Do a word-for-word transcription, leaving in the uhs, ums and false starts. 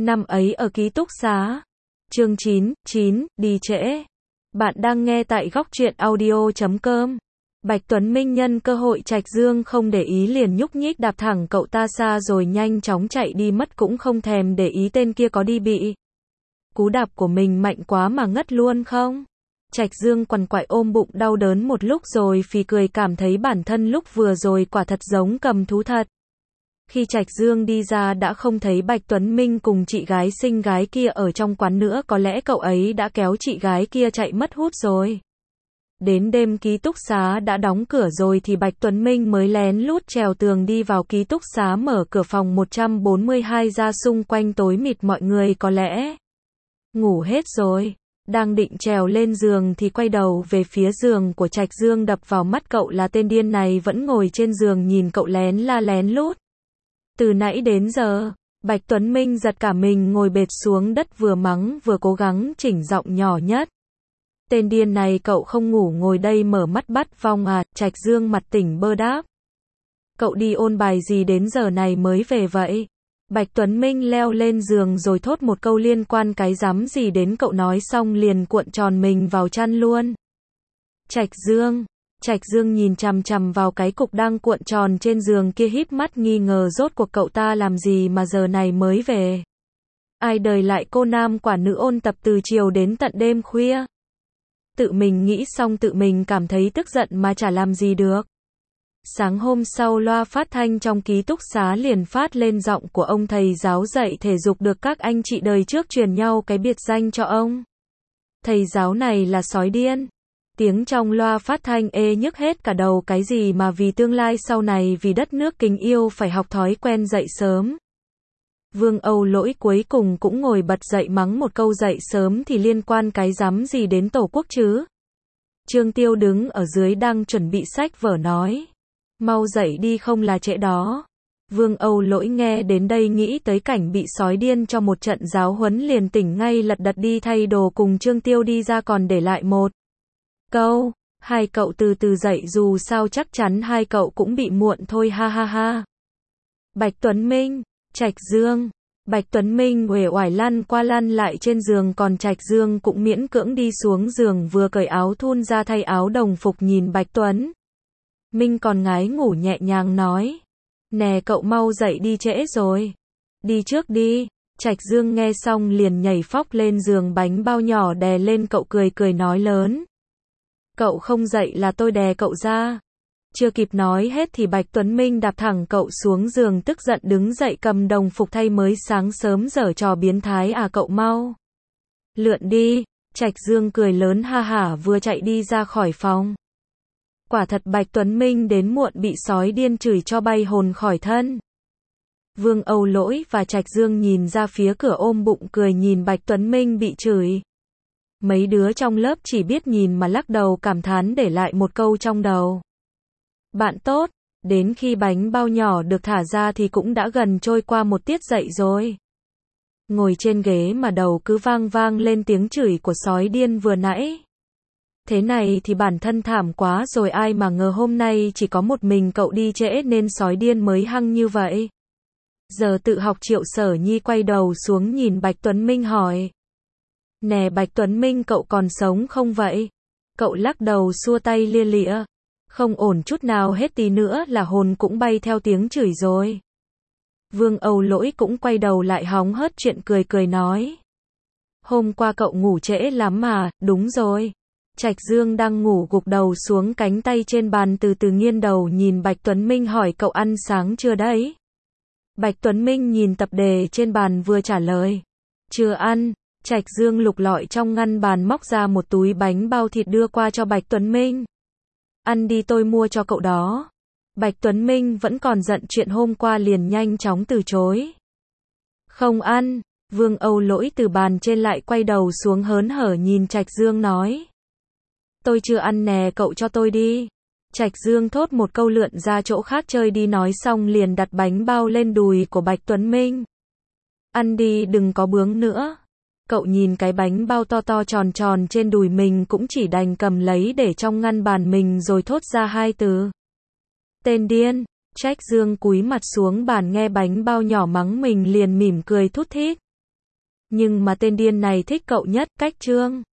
Năm ấy ở ký túc xá. Chương chín, chín, đi trễ. Bạn đang nghe tại góc truyện audio chấm com. Bạch Tuấn Minh nhân cơ hội Trạch Dương không để ý liền nhúc nhích đạp thẳng cậu ta xa rồi nhanh chóng chạy đi mất, cũng không thèm để ý tên kia có đi bị cú đạp của mình mạnh quá mà ngất luôn không. Trạch Dương quằn quại ôm bụng đau đớn một lúc rồi phì cười, cảm thấy bản thân lúc vừa rồi quả thật giống cầm thú thật. Khi Trạch Dương đi ra đã không thấy Bạch Tuấn Minh cùng chị gái xinh gái kia ở trong quán nữa, có lẽ cậu ấy đã kéo chị gái kia chạy mất hút rồi. Đến đêm ký túc xá đã đóng cửa rồi thì Bạch Tuấn Minh mới lén lút trèo tường đi vào ký túc xá, mở cửa phòng một trăm bốn mươi hai ra, xung quanh tối mịt, mọi người có lẽ ngủ hết rồi. Đang định trèo lên giường thì quay đầu về phía giường của Trạch Dương, đập vào mắt cậu là tên điên này vẫn ngồi trên giường nhìn cậu lén la lén lút. Từ nãy đến giờ, Bạch Tuấn Minh giật cả mình ngồi bệt xuống đất, vừa mắng vừa cố gắng chỉnh giọng nhỏ nhất. Tên điên này, cậu không ngủ ngồi đây mở mắt bắt vong à? Trạch Dương mặt tỉnh bơ đáp. Cậu đi ôn bài gì đến giờ này mới về vậy? Bạch Tuấn Minh leo lên giường rồi thốt một câu liên quan cái rắm gì đến cậu, nói xong liền cuộn tròn mình vào chăn luôn. Trạch Dương. Trạch Dương nhìn chằm chằm vào cái cục đang cuộn tròn trên giường kia, híp mắt nghi ngờ, rốt cuộc cậu ta làm gì mà giờ này mới về? Ai đời lại cô nam quả nữ ôn tập từ chiều đến tận đêm khuya? Tự mình nghĩ xong tự mình cảm thấy tức giận mà chả làm gì được. Sáng hôm sau, loa phát thanh trong ký túc xá liền phát lên giọng của ông thầy giáo dạy thể dục được các anh chị đời trước truyền nhau cái biệt danh cho ông. Thầy giáo này là sói điên. Tiếng trong loa phát thanh ê nhức hết cả đầu, cái gì mà vì tương lai sau này, vì đất nước kính yêu phải học thói quen dậy sớm. Vương Âu Lỗi cuối cùng cũng ngồi bật dậy mắng một câu, dậy sớm thì liên quan cái rắm gì đến Tổ quốc chứ? Trương Tiêu đứng ở dưới đang chuẩn bị sách vở nói. Mau dậy đi không là trễ đó. Vương Âu Lỗi nghe đến đây nghĩ tới cảnh bị sói điên cho một trận giáo huấn liền tỉnh ngay, lật đật đi thay đồ cùng Trương Tiêu đi ra, còn để lại một câu: hai cậu từ từ dậy, dù sao chắc chắn hai cậu cũng bị muộn thôi, ha ha ha. Bạch Tuấn Minh, Trạch Dương. Bạch Tuấn Minh uể oải lăn qua lăn lại trên giường, còn Trạch Dương cũng miễn cưỡng đi xuống giường, vừa cởi áo thun ra thay áo đồng phục, nhìn Bạch Tuấn Minh còn ngái ngủ nhẹ nhàng nói. Nè cậu mau dậy đi, trễ rồi. Đi trước đi. Trạch Dương nghe xong liền nhảy phóc lên giường, bánh bao nhỏ đè lên cậu, cười cười nói lớn. Cậu không dậy là tôi đè cậu ra. Chưa kịp nói hết thì Bạch Tuấn Minh đạp thẳng cậu xuống giường, tức giận đứng dậy cầm đồng phục thay, mới sáng sớm giở trò biến thái à, cậu mau lượn đi. Trạch Dương cười lớn ha hả vừa chạy đi ra khỏi phòng. Quả thật Bạch Tuấn Minh đến muộn bị sói điên chửi cho bay hồn khỏi thân. Vương Âu Lỗi và Trạch Dương nhìn ra phía cửa ôm bụng cười nhìn Bạch Tuấn Minh bị chửi. Mấy đứa trong lớp chỉ biết nhìn mà lắc đầu cảm thán, để lại một câu trong đầu. Bạn tốt. Đến khi bánh bao nhỏ được thả ra thì cũng đã gần trôi qua một tiết dậy rồi. Ngồi trên ghế mà đầu cứ vang vang lên tiếng chửi của sói điên vừa nãy. Thế này thì bản thân thảm quá rồi, ai mà ngờ hôm nay chỉ có một mình cậu đi trễ nên sói điên mới hăng như vậy. Giờ tự học Triệu Sở Nhi quay đầu xuống nhìn Bạch Tuấn Minh hỏi. Nè Bạch Tuấn Minh, cậu còn sống không vậy? Cậu lắc đầu xua tay lia lịa. Không ổn chút nào hết, tí nữa là hồn cũng bay theo tiếng chửi rồi. Vương Âu Lỗi cũng quay đầu lại hóng hớt chuyện, cười cười nói. Hôm qua cậu ngủ trễ lắm mà, đúng rồi. Trạch Dương đang ngủ gục đầu xuống cánh tay trên bàn, từ từ nghiêng đầu nhìn Bạch Tuấn Minh hỏi, cậu ăn sáng chưa đấy? Bạch Tuấn Minh nhìn tập đề trên bàn vừa trả lời. Chưa ăn. Trạch Dương lục lọi trong ngăn bàn móc ra một túi bánh bao thịt đưa qua cho Bạch Tuấn Minh. Ăn đi, tôi mua cho cậu đó. Bạch Tuấn Minh vẫn còn giận chuyện hôm qua liền nhanh chóng từ chối. Không ăn. Vương Âu Lỗi từ bàn trên lại quay đầu xuống hớn hở nhìn Trạch Dương nói. Tôi chưa ăn nè, cậu cho tôi đi. Trạch Dương thốt một câu lượn ra chỗ khác chơi đi, nói xong liền đặt bánh bao lên đùi của Bạch Tuấn Minh. Ăn đi, đừng có bướng nữa. Cậu nhìn cái bánh bao to to tròn tròn trên đùi mình cũng chỉ đành cầm lấy để trong ngăn bàn mình rồi thốt ra hai từ. Tên điên. Trạch Dương cúi mặt xuống bàn nghe bánh bao nhỏ mắng mình liền mỉm cười thút thít. Nhưng mà tên điên này thích cậu nhất, cách Trương.